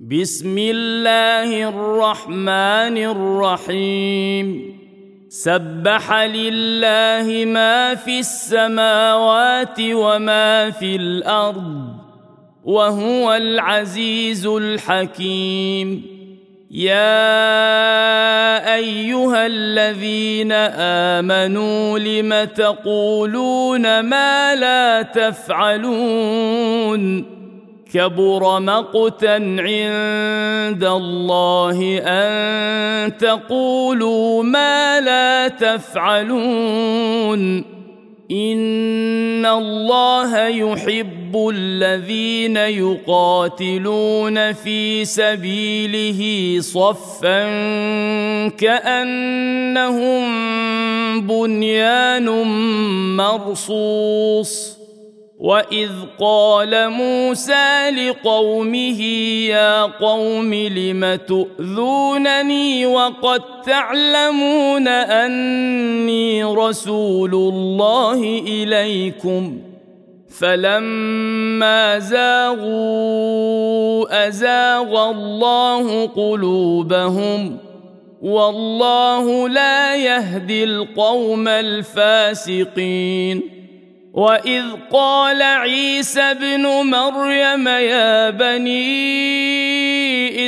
بسم الله الرحمن الرحيم. سبح لله ما في السماوات وما في الأرض وهو العزيز الحكيم. يا أيها الذين آمنوا لم تقولون ما لا تفعلون؟ كبر مقتا عند الله أن تقولوا ما لا تفعلون. إن الله يحب الذين يقاتلون في سبيله صفا كأنهم بنيان مرصوص. وإذ قال موسى لقومه يا قوم لم تؤذونني وقد تعلمون أني رسول الله إليكم فلما زاغوا أزاغ الله قلوبهم والله لا يهدي القوم الفاسقين. وإذ قال عيسى ابن مريم يا بني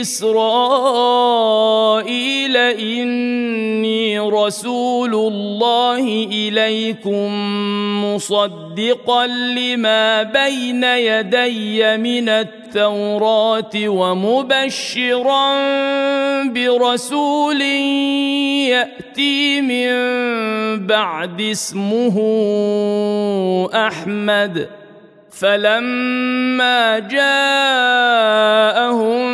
إسرائيل إني رسول الله إليكم مصدقا لما بين يدي من التوراة ومبشرا برسول يأتي من بعد اسمه أحمد. فلما جاءهم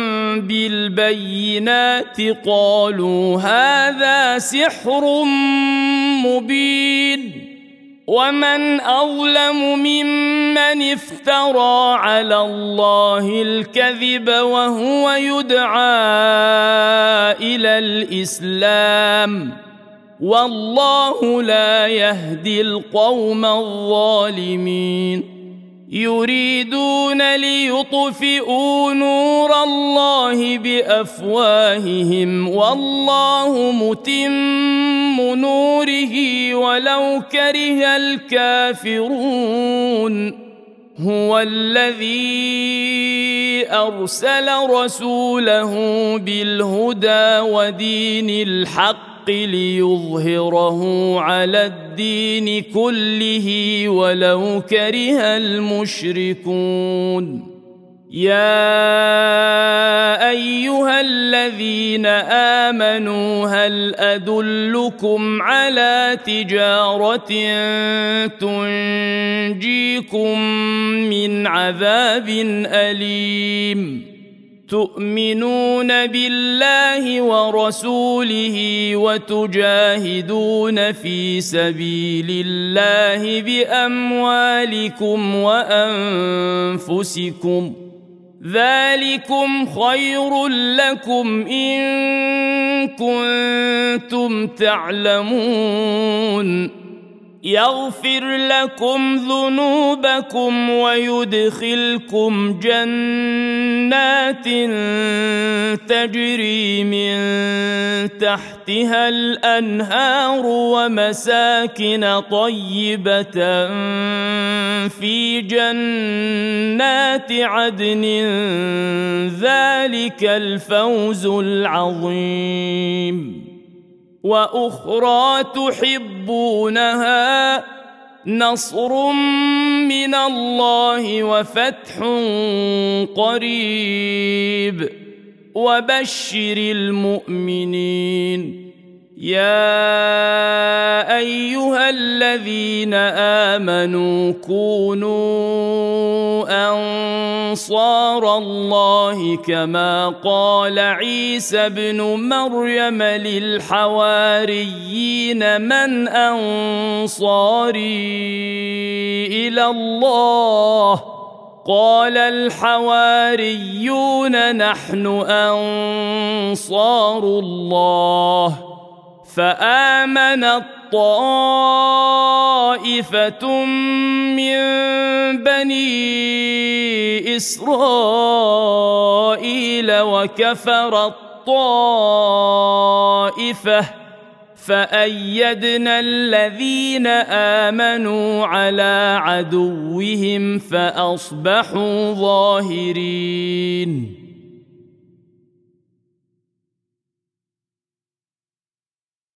بالبينات قالوا هذا سحر مبين. ومن أظلم ممن افترى على الله الكذب وهو يدعى إلى الإسلام والله لا يهدي القوم الظالمين. يريدون ليطفئوا نور الله بأفواههم والله متم نوره ولو كره الكافرون. هو الذي أرسل رسوله بالهدى ودين الحق ليظهره على الدين كله ولو كره المشركون. يا أيها الذين آمنوا هل أدلكم على تجارة تنجيكم من عذاب أليم؟ تؤمنون بالله ورسوله وتجاهدون في سبيل الله بأموالكم وأنفسكم ذلكم خير لكم إن كنتم تعلمون. يغفر لكم ذنوبكم ويدخلكم جنات تجري من تحتها الأنهار ومساكن طيبة في جنات عدن ذلك الفوز العظيم. وأخرى تحبونها نصر من الله وفتح قريب وبشر المؤمنين. يا أيها الذين آمنوا كونوا أنصار الله كما قال عيسى ابن مريم للحواريين من أنصاري إلى الله؟ قال الحواريون نحن أنصار الله. فآمنت طائفة من بني إسرائيل وكفرت طائفة فأيدنا الذين آمنوا على عدوهم فأصبحوا ظاهرين.